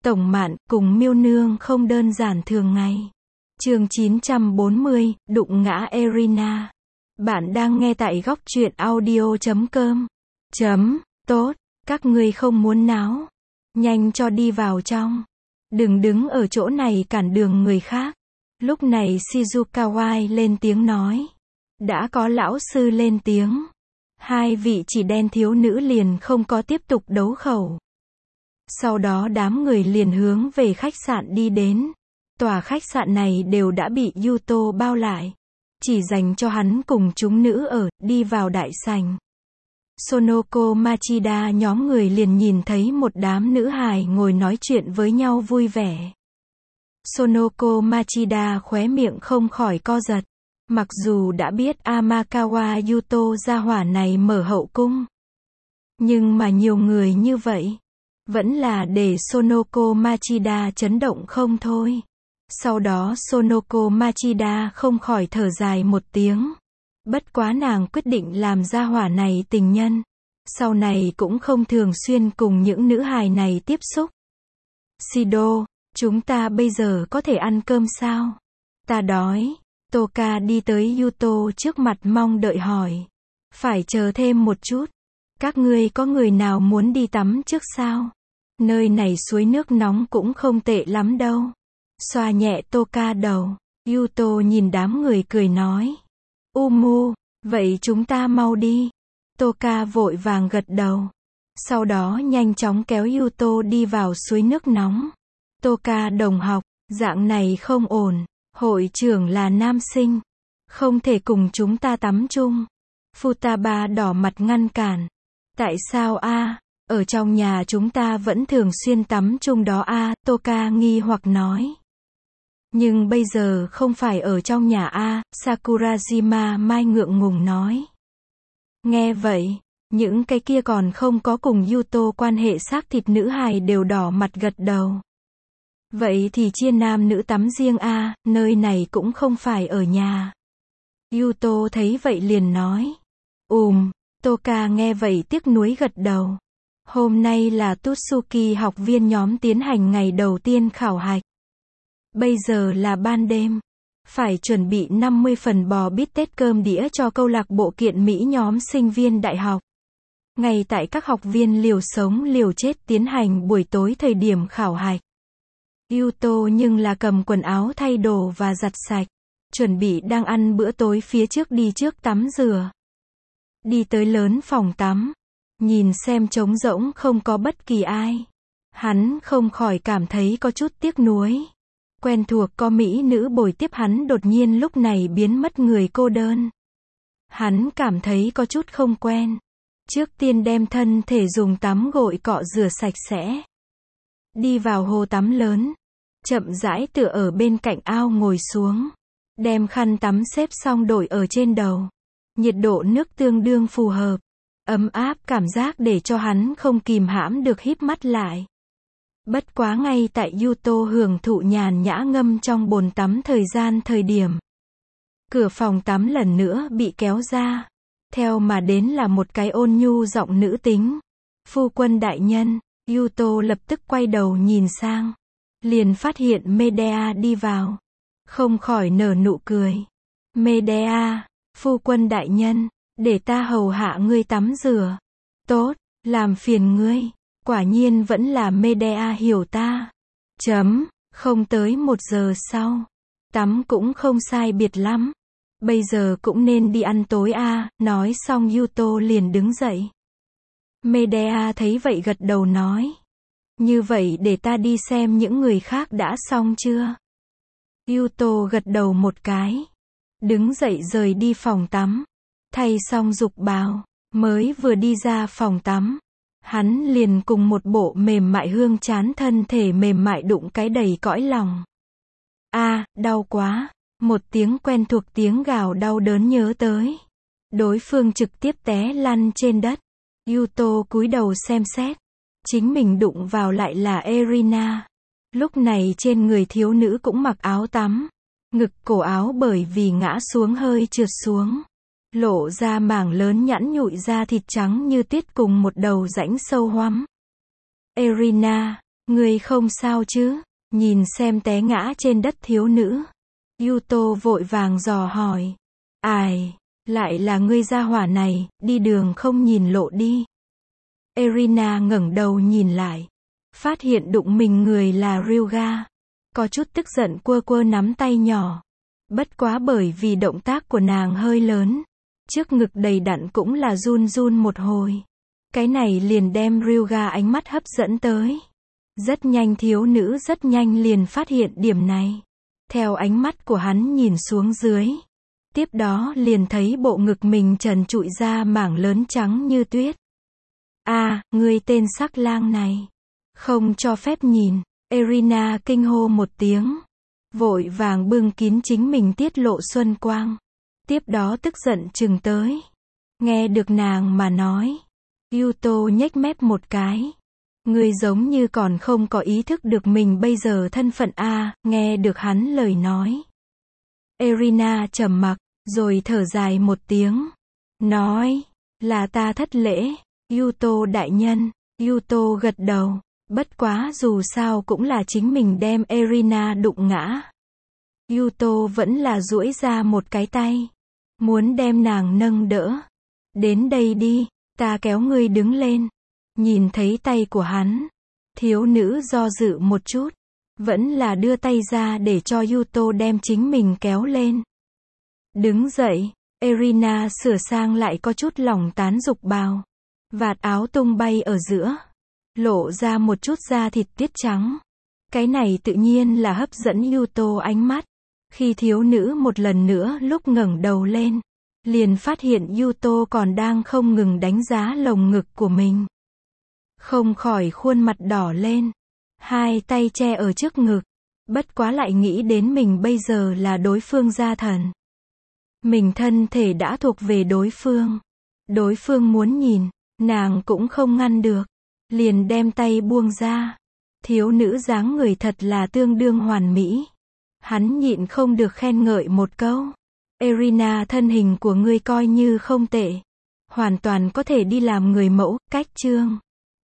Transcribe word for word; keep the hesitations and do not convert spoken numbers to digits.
Tổng Mạn cùng Miêu Nương không đơn giản thường ngày. Chương chín trăm bốn mươi, đụng ngã Erina. Bạn đang nghe tại góc truyện audio chấm com. Chấm, tốt, các ngươi không muốn náo. Nhanh cho đi vào trong. Đừng đứng ở chỗ này cản đường người khác. Lúc này Shizukawai lên tiếng nói. Đã có lão sư lên tiếng. Hai vị chỉ đen thiếu nữ liền không có tiếp tục đấu khẩu. Sau đó đám người liền hướng về khách sạn đi đến. Tòa khách sạn này đều đã bị Yuto bao lại. Chỉ dành cho hắn cùng chúng nữ ở, đi vào đại sảnh. Sonoko Machida nhóm người liền nhìn thấy một đám nữ hài ngồi nói chuyện với nhau vui vẻ. Sonoko Machida khóe miệng không khỏi co giật. Mặc dù đã biết Amakawa Yuto gia hỏa này mở hậu cung. Nhưng mà nhiều người như vậy. Vẫn là để Sonoko Machida chấn động không thôi. Sau đó Sonoko Machida không khỏi thở dài một tiếng. Bất quá nàng quyết định làm gia hỏa này tình nhân. Sau này cũng không thường xuyên cùng những nữ hài này tiếp xúc. Shido, chúng ta bây giờ có thể ăn cơm sao? Ta đói. Toka đi tới Yuto trước mặt mong đợi hỏi. Phải chờ thêm một chút. Các ngươi có người nào muốn đi tắm trước sao? Nơi này suối nước nóng cũng không tệ lắm đâu. Xoa nhẹ Toka đầu. Yuto nhìn đám người cười nói. Umu, vậy chúng ta mau đi. Toka vội vàng gật đầu. Sau đó nhanh chóng kéo Yuto đi vào suối nước nóng. Toka đồng học, dạng này không ổn. Hội trưởng là nam sinh. Không thể cùng chúng ta tắm chung. Futaba đỏ mặt ngăn cản. Tại sao a? Ở trong nhà chúng ta vẫn thường xuyên tắm chung đó a, Toka nghi hoặc nói. Nhưng bây giờ không phải ở trong nhà a, Sakurajima Mai ngượng ngùng nói. Nghe vậy, những cái kia còn không có cùng Yuto quan hệ xác thịt nữ hài đều đỏ mặt gật đầu. Vậy thì chia nam nữ tắm riêng a, nơi này cũng không phải ở nhà. Yuto thấy vậy liền nói. Ùm, Toka nghe vậy tiếc nuối gật đầu. Hôm nay là Tutsuki học viên nhóm tiến hành ngày đầu tiên khảo hạch. Bây giờ là ban đêm. Phải chuẩn bị năm mươi phần bò bít tết cơm đĩa cho câu lạc bộ kiện Mỹ nhóm sinh viên đại học. Ngay tại các học viên liều sống liều chết tiến hành buổi tối thời điểm khảo hạch. Yuto nhưng là cầm quần áo thay đồ và giặt sạch. Chuẩn bị đang ăn bữa tối phía trước đi trước tắm rửa. Đi tới lớn phòng tắm. Nhìn xem trống rỗng không có bất kỳ ai. Hắn không khỏi cảm thấy có chút tiếc nuối. Quen thuộc có mỹ nữ bồi tiếp hắn đột nhiên lúc này biến mất người cô đơn. Hắn cảm thấy có chút không quen. Trước tiên đem thân thể dùng tắm gội cọ rửa sạch sẽ. Đi vào hồ tắm lớn. Chậm rãi tựa ở bên cạnh ao ngồi xuống. Đem khăn tắm xếp xong đổi ở trên đầu. Nhiệt độ nước tương đương phù hợp. Ấm áp cảm giác để cho hắn không kìm hãm được híp mắt lại. Bất quá ngay tại Yuto hưởng thụ nhàn nhã ngâm trong bồn tắm thời gian thời điểm. Cửa phòng tắm lần nữa bị kéo ra. Theo mà đến là một cái ôn nhu giọng nữ tính. Phu quân đại nhân, Yuto lập tức quay đầu nhìn sang. Liền phát hiện Medea đi vào. Không khỏi nở nụ cười. Medea, phu quân đại nhân. Để ta hầu hạ ngươi tắm rửa. Tốt, làm phiền ngươi. Quả nhiên vẫn là Medea hiểu ta. Chấm, không tới một giờ sau. Tắm cũng không sai biệt lắm. Bây giờ cũng nên đi ăn tối a, à. Nói xong Yuto liền đứng dậy. Medea thấy vậy gật đầu nói. Như vậy để ta đi xem những người khác đã xong chưa? Yuto gật đầu một cái. Đứng dậy rời đi phòng tắm. Thay xong dục bào, mới vừa đi ra phòng tắm. Hắn liền cùng một bộ mềm mại hương chán thân thể mềm mại đụng cái đầy cõi lòng. A, à, đau quá. Một tiếng quen thuộc tiếng gào đau đớn nhớ tới. Đối phương trực tiếp té lăn trên đất. Yuto cúi đầu xem xét. Chính mình đụng vào lại là Erina. Lúc này trên người thiếu nữ cũng mặc áo tắm. Ngực cổ áo bởi vì ngã xuống hơi trượt xuống. Lộ ra mảng lớn nhẵn nhụi da thịt trắng như tuyết cùng một đầu rãnh sâu hoắm. Erina, Ngươi không sao chứ? Nhìn xem té ngã trên đất thiếu nữ. Yuto vội vàng dò hỏi. Ai, lại là ngươi gia hỏa này, đi đường không nhìn lộ đi. Erina ngẩng đầu nhìn lại. Phát hiện đụng mình người là Ryuga. Có chút tức giận quơ quơ nắm tay nhỏ. Bất quá bởi vì động tác của nàng hơi lớn. Trước ngực đầy đặn cũng là run run một hồi. Cái này liền đem Ryuga ánh mắt hấp dẫn tới. Rất nhanh thiếu nữ rất nhanh liền phát hiện điểm này. Theo ánh mắt của hắn nhìn xuống dưới. Tiếp đó liền thấy bộ ngực mình trần trụi ra mảng lớn trắng như tuyết. À, ngươi tên sắc lang này. Không cho phép nhìn. Erina kinh hô một tiếng. Vội vàng bưng kín chính mình tiết lộ xuân quang. Tiếp đó tức giận chừng tới. Nghe được nàng mà nói. Yuto nhếch mép một cái. Ngươi giống như còn không có ý thức được mình bây giờ thân phận a. Nghe được hắn lời nói. Erina trầm mặc, rồi thở dài một tiếng. Nói, là ta thất lễ. Yuto đại nhân. Yuto gật đầu. Bất quá dù sao cũng là chính mình đem Erina đụng ngã. Yuto vẫn là duỗi ra một cái tay. Muốn đem nàng nâng đỡ. Đến đây đi, ta kéo ngươi đứng lên. Nhìn thấy tay của hắn. Thiếu nữ do dự một chút. Vẫn là đưa tay ra để cho Yuto đem chính mình kéo lên. Đứng dậy, Erina sửa sang lại có chút lỏng tán dục bào. Vạt áo tung bay ở giữa. Lộ ra một chút da thịt tuyết trắng. Cái này tự nhiên là hấp dẫn Yuto ánh mắt. Khi thiếu nữ một lần nữa lúc ngẩng đầu lên. Liền phát hiện Yuto còn đang không ngừng đánh giá lồng ngực của mình. Không khỏi khuôn mặt đỏ lên. Hai tay che ở trước ngực. Bất quá lại nghĩ đến mình bây giờ là đối phương gia thần. Mình thân thể đã thuộc về đối phương. Đối phương muốn nhìn, nàng cũng không ngăn được. Liền đem tay buông ra. Thiếu nữ dáng người thật là tương đương hoàn mỹ. Hắn nhịn không được khen ngợi một câu. Erina thân hình của ngươi coi như không tệ. Hoàn toàn có thể đi làm người mẫu, cách chương.